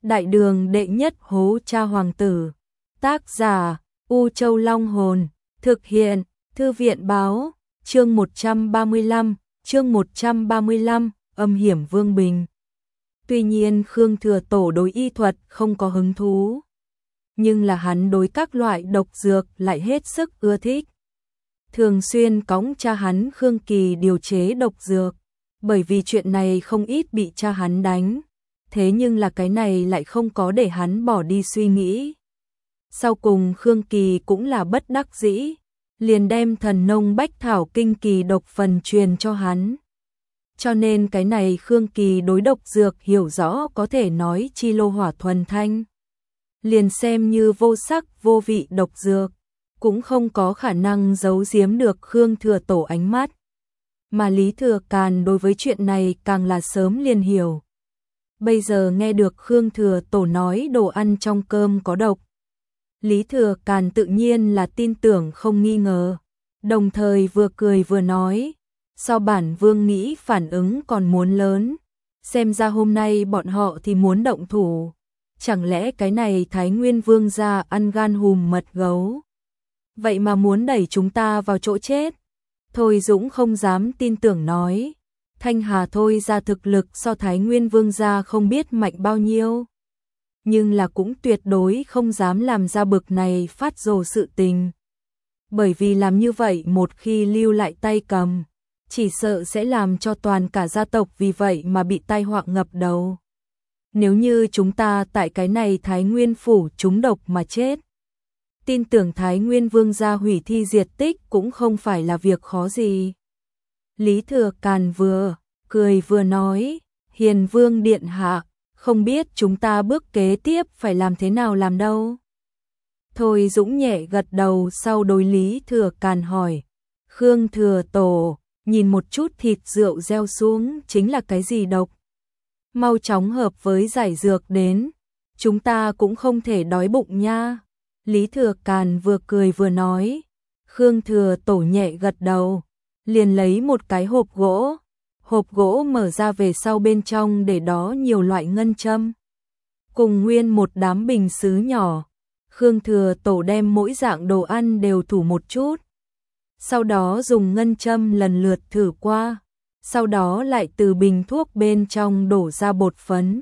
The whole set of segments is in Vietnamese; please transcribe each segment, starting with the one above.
Đại đường đệ nhất hố cha hoàng tử. Tác giả U Châu Long Hồn. Thực hiện Thư viện báo. Chương 135, âm hiểm Vương Bình. Tuy nhiên Khương Thừa Tổ đối y thuật không có hứng thú, nhưng là hắn đối các loại độc dược lại hết sức ưa thích. Thường xuyên cõng cha hắn Khương Kỳ điều chế độc dược, bởi vì chuyện này không ít bị cha hắn đánh, thế nhưng là cái này lại không có để hắn bỏ đi suy nghĩ. Sau cùng Khương Kỳ cũng là bất đắc dĩ, liền đem thần nông bách thảo kinh kỳ độc phần truyền cho hắn. Cho nên cái này Khương Kỳ đối độc dược hiểu rõ có thể nói chi lô hỏa thuần thanh. Liền xem như vô sắc vô vị độc dược, cũng không có khả năng giấu giếm được Khương Thừa Tổ ánh mắt. Mà Lý Thừa Càn đối với chuyện này càng là sớm liền hiểu. Bây giờ nghe được Khương Thừa Tổ nói đồ ăn trong cơm có độc, Lý Thừa Càn tự nhiên là tin tưởng không nghi ngờ, đồng thời vừa cười vừa nói, so bản vương nghĩ phản ứng còn muốn lớn, xem ra hôm nay bọn họ thì muốn động thủ, chẳng lẽ cái này Thái Nguyên Vương gia ăn gan hùm mật gấu, vậy mà muốn đẩy chúng ta vào chỗ chết. Thôi Dũng không dám tin tưởng nói, Thanh Hà thôi ra thực lực so Thái Nguyên Vương gia không biết mạnh bao nhiêu, nhưng là cũng tuyệt đối không dám làm ra bực này phát rồ sự tình. Bởi vì làm như vậy một khi lưu lại tay cầm, chỉ sợ sẽ làm cho toàn cả gia tộc vì vậy mà bị tai họa ngập đầu. Nếu như chúng ta tại cái này Thái Nguyên phủ trúng độc mà chết, tin tưởng Thái Nguyên Vương gia hủy thi diệt tích cũng không phải là việc khó gì. Lý Thừa Càn vừa cười vừa nói, Hiền Vương điện hạ, không biết chúng ta bước kế tiếp phải làm thế nào làm đâu. Thôi Dũng nhẹ gật đầu, sau đối Lý Thừa Càn hỏi, Khương Thừa Tổ, nhìn một chút thịt rượu gieo xuống chính là cái gì độc? Mau chóng hợp với giải dược đến, chúng ta cũng không thể đói bụng nha. Lý Thừa Càn vừa cười vừa nói. Khương Thừa Tổ nhẹ gật đầu, liền lấy một cái hộp gỗ mở ra, về sau bên trong để đó nhiều loại ngân châm, cùng nguyên một đám bình sứ nhỏ. Khương Thừa Tổ đem mỗi dạng đồ ăn đều thủ một chút, sau đó dùng ngân châm lần lượt thử qua, sau đó lại từ bình thuốc bên trong đổ ra bột phấn.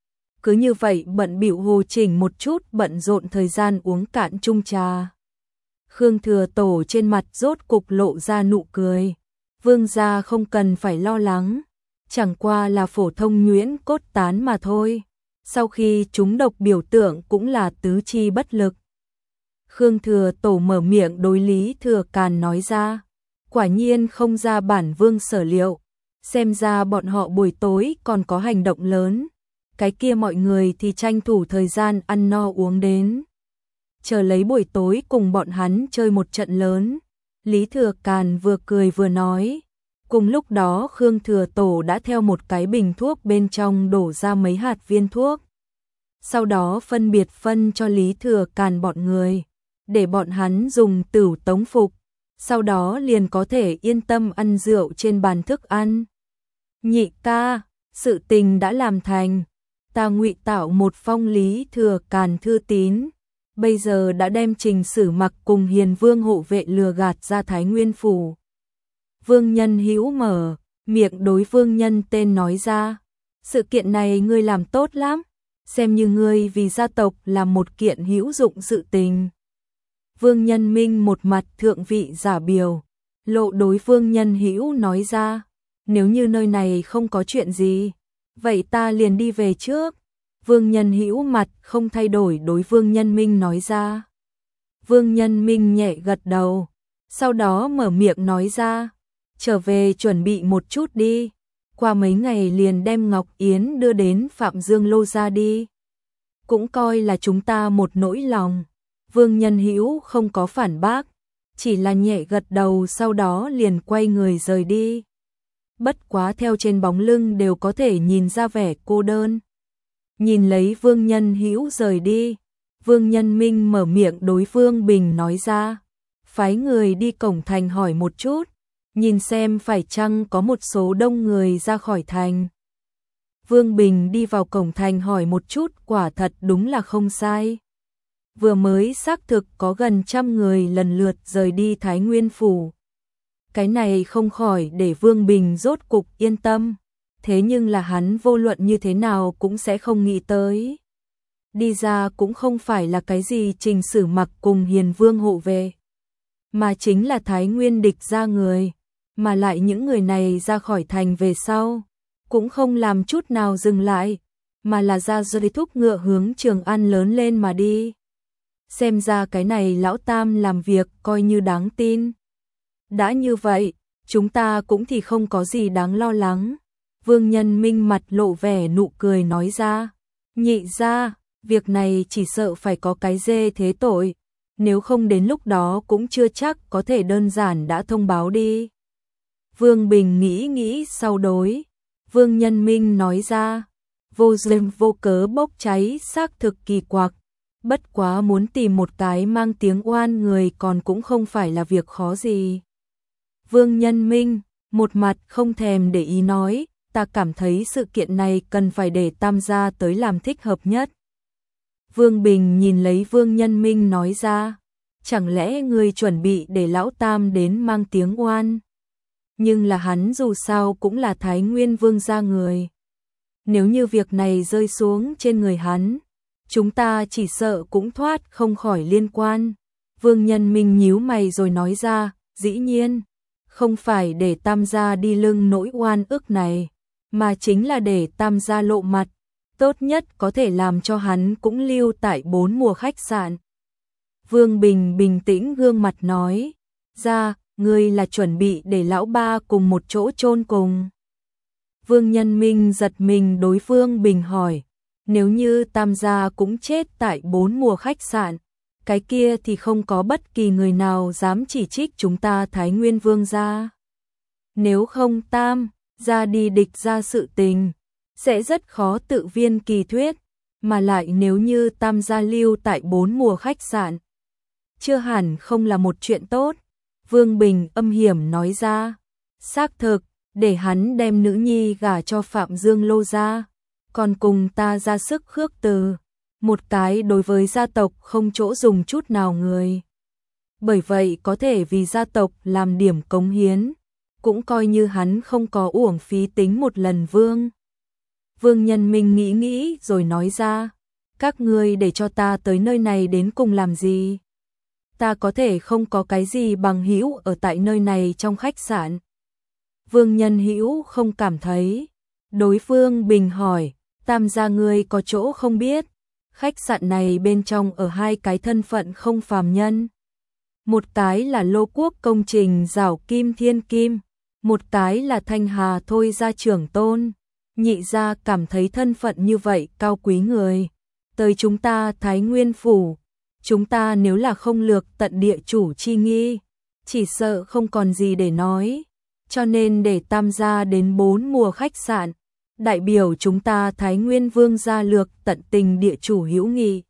Cứ như vậy bận bịu hồ chỉnh một chút, bận rộn thời gian uống cạn chung trà. Khương Thừa Tổ trên mặt rốt cục lộ ra nụ cười. Vương gia không cần phải lo lắng, chẳng qua là phổ thông nhuyễn cốt tán mà thôi. Sau khi chúng độc biểu tượng cũng là tứ chi bất lực. Khương Thừa Tổ mở miệng đối Lý Thừa Càn nói ra, quả nhiên không ra bản vương sở liệu, xem ra bọn họ buổi tối còn có hành động lớn. Cái kia mọi người thì tranh thủ thời gian ăn no uống đến, chờ lấy buổi tối cùng bọn hắn chơi một trận lớn. Lý Thừa Càn vừa cười vừa nói. Cùng lúc đó Khương Thừa Tổ đã theo một cái bình thuốc bên trong đổ ra mấy hạt viên thuốc, sau đó phân biệt phân cho Lý Thừa Càn bọn người, để bọn hắn dùng tửu tống phục, sau đó liền có thể yên tâm ăn rượu trên bàn thức ăn. Nhị ca, sự tình đã làm thành, ta ngụy tạo một phong Lý Thừa Càn thư tín, bây giờ đã đem Trình Sử Mặc cùng Hiền Vương hộ vệ lừa gạt ra Thái Nguyên phủ. Vương Nhân Hữu mở miệng đối Vương Nhân Tên nói ra, sự kiện này ngươi làm tốt lắm, xem như ngươi vì gia tộc làm một kiện hữu dụng sự tình. Vương Nhân Minh một mặt thượng vị giả biểu, lộ đối Vương Nhân Hữu nói ra, nếu như nơi này không có chuyện gì, vậy ta liền đi về trước. Vương Nhân Hữu mặt không thay đổi đối Vương Nhân Minh nói ra. Vương Nhân Minh nhẹ gật đầu, sau đó mở miệng nói ra, trở về chuẩn bị một chút đi, qua mấy ngày liền đem Ngọc Yến đưa đến Phạm Dương Lô ra đi, cũng coi là chúng ta một nỗi lòng. Vương Nhân Hữu không có phản bác, chỉ là nhẹ gật đầu, sau đó liền quay người rời đi. Bất quá theo trên bóng lưng đều có thể nhìn ra vẻ cô đơn. Nhìn lấy Vương Nhân Hữu rời đi, Vương Nhân Minh mở miệng đối Vương Bình nói ra, phái người đi cổng thành hỏi một chút, nhìn xem phải chăng có một số đông người ra khỏi thành. Vương Bình đi vào cổng thành hỏi một chút, quả thật đúng là không sai. Vừa mới xác thực có gần 100 người lần lượt rời đi Thái Nguyên Phủ. Cái này không khỏi để Vương Bình rốt cục yên tâm. Thế nhưng là hắn vô luận như thế nào cũng sẽ không nghĩ tới. Đi ra cũng không phải là cái gì Trình Sử Mặc cùng Hiền Vương hộ về, mà chính là Thái Nguyên địch ra người. Mà lại những người này ra khỏi thành về sau cũng không làm chút nào dừng lại, mà là ra dây thúc ngựa hướng Trường An lớn lên mà đi. Xem ra cái này lão Tam làm việc coi như đáng tin. Đã như vậy, chúng ta cũng thì không có gì đáng lo lắng. Vương Nhân Minh mặt lộ vẻ nụ cười nói ra. Nhị ra, việc này chỉ sợ phải có cái dê thế tội, nếu không đến lúc đó cũng chưa chắc có thể đơn giản đã thông báo đi. Vương Bình nghĩ sau đối. Vương Nhân Minh nói ra, vô duyên vô cớ bốc cháy xác thực kỳ quặc. Bất quá muốn tìm một cái mang tiếng oan người còn cũng không phải là việc khó gì. Vương Nhân Minh, một mặt không thèm để ý nói, ta cảm thấy sự kiện này cần phải để Tam gia tới làm thích hợp nhất. Vương Bình nhìn lấy Vương Nhân Minh nói ra, chẳng lẽ ngươi chuẩn bị để lão Tam đến mang tiếng oan? Nhưng là hắn dù sao cũng là Thái Nguyên Vương gia người. Nếu như việc này rơi xuống trên người hắn, chúng ta chỉ sợ cũng thoát không khỏi liên quan. Vương Nhân Minh nhíu mày rồi nói ra, dĩ nhiên, không phải để Tam gia đi lưng nỗi oan ức này, mà chính là để Tam gia lộ mặt, tốt nhất có thể làm cho hắn cũng lưu tại 4 mùa khách sạn. Vương Bình bình tĩnh gương mặt nói, ra, ngươi là chuẩn bị để lão ba cùng một chỗ chôn cùng. Vương Nhân Minh giật mình đối Vương Bình hỏi, nếu như Tam gia cũng chết tại 4 mùa khách sạn, cái kia thì không có bất kỳ người nào dám chỉ trích chúng ta Thái Nguyên Vương gia. Nếu không Tam gia đi địch ra sự tình, sẽ rất khó tự viên kỳ thuyết, mà lại nếu như Tam gia lưu tại 4 mùa khách sạn, chưa hẳn không là một chuyện tốt. Vương Bình âm hiểm nói ra, xác thực, để hắn đem nữ nhi gả cho Phạm Dương Lô gia, còn cùng ta ra sức khước từ, một cái đối với gia tộc không chỗ dùng chút nào người. Bởi vậy có thể vì gia tộc làm điểm cống hiến, cũng coi như hắn không có uổng phí tính một lần vương. Vương Nhân Minh nghĩ rồi nói ra, các ngươi để cho ta tới nơi này đến cùng làm gì? Ta có thể không có cái gì bằng hữu ở tại nơi này trong khách sạn. Vương Nhân Hữu không cảm thấy. Đối phương Bình hỏi, Tam gia ngươi có chỗ không biết? Khách sạn này bên trong ở 2 cái thân phận không phàm nhân. Một cái là Lô Quốc công trình Giảo Kim Thiên Kim, một cái là Thanh Hà Thôi gia trưởng tôn. Nhị gia cảm thấy thân phận như vậy cao quý người, tới chúng ta Thái Nguyên Phủ, chúng ta nếu là không lược tận địa chủ chi nghi, chỉ sợ không còn gì để nói, cho nên để Tam gia đến 4 mùa khách sạn, đại biểu chúng ta Thái Nguyên Vương gia lược tận tình địa chủ hữu nghị.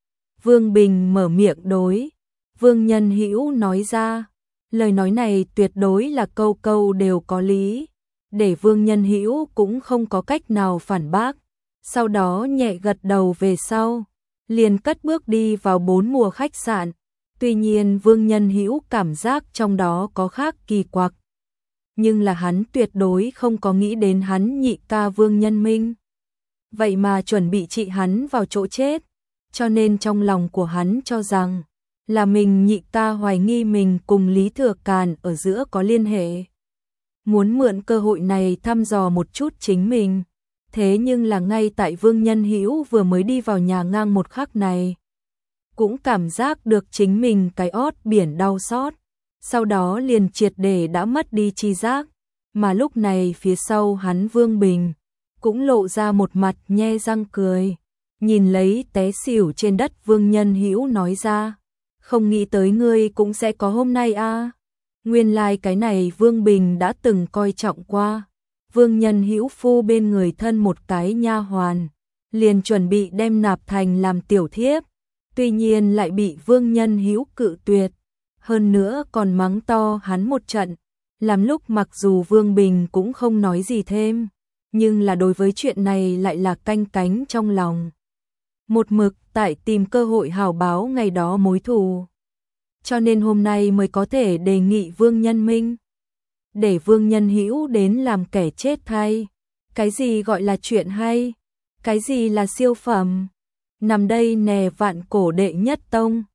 Vương Bình mở miệng đối, Vương Nhân Hữu nói ra, lời nói này tuyệt đối là câu câu đều có lý, để Vương Nhân Hữu cũng không có cách nào phản bác, sau đó nhẹ gật đầu về sau, liền cất bước đi vào 4 mùa khách sạn. Tuy nhiên Vương Nhân Hữu cảm giác trong đó có khác kỳ quặc, nhưng là hắn tuyệt đối không có nghĩ đến hắn nhị ca Vương Nhân Minh. Vậy mà chuẩn bị trị hắn vào chỗ chết, cho nên trong lòng của hắn cho rằng là mình nhị ca hoài nghi mình cùng Lý Thừa Càn ở giữa có liên hệ. Muốn mượn cơ hội này thăm dò một chút chính mình. Thế nhưng là ngay tại Vương Nhân Hữu vừa mới đi vào nhà ngang một khắc này, cũng cảm giác được chính mình cái ót biển đau xót, sau đó liền triệt để đã mất đi tri giác, mà lúc này phía sau hắn Vương Bình cũng lộ ra một mặt nhe răng cười, nhìn lấy té xỉu trên đất Vương Nhân Hữu nói ra, không nghĩ tới ngươi cũng sẽ có hôm nay a. Nguyên lai cái này Vương Bình đã từng coi trọng qua. Vương Nhân Hữu phu bên người thân một cái nha hoàn, liền chuẩn bị đem nạp thành làm tiểu thiếp, tuy nhiên lại bị Vương Nhân Hữu cự tuyệt, hơn nữa còn mắng to hắn một trận, làm lúc mặc dù Vương Bình cũng không nói gì thêm, nhưng là đối với chuyện này lại là canh cánh trong lòng. Một mực tại tìm cơ hội hảo báo ngày đó mối thù. Cho nên hôm nay mới có thể đề nghị Vương Nhân Minh. Để Vương Nhân Hữu đến làm kẻ chết thay. Cái gì gọi là chuyện hay? Cái gì là siêu phẩm? Nằm đây nè vạn cổ đệ nhất tông.